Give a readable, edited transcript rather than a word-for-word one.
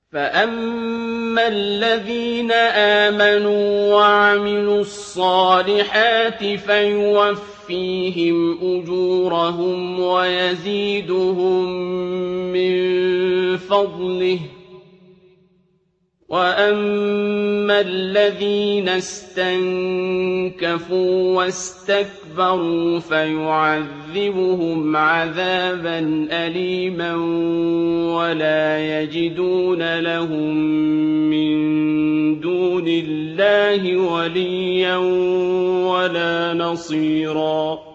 فَأَمَّا الَّذِينَ آمَنُوا وَعَمِلُوا الصَّالِحَاتِ فَيُوَفِّيهِمْ أُجُورَهُمْ وَيَزِيدُهُم مِّن فَضْلِهِ ۖ وَأَمَّا الَّذِينَ اسْتَنكَفُوا وَاسْتَكْبَرُوا فَيُعَذِّبُهُمْ عَذَابًا أَلِيمًا وَلَا يَجِدُونَ لَهُم مِّن دُونِ اللَّهِ وَلِيًّا وَلَا نَصِيرًا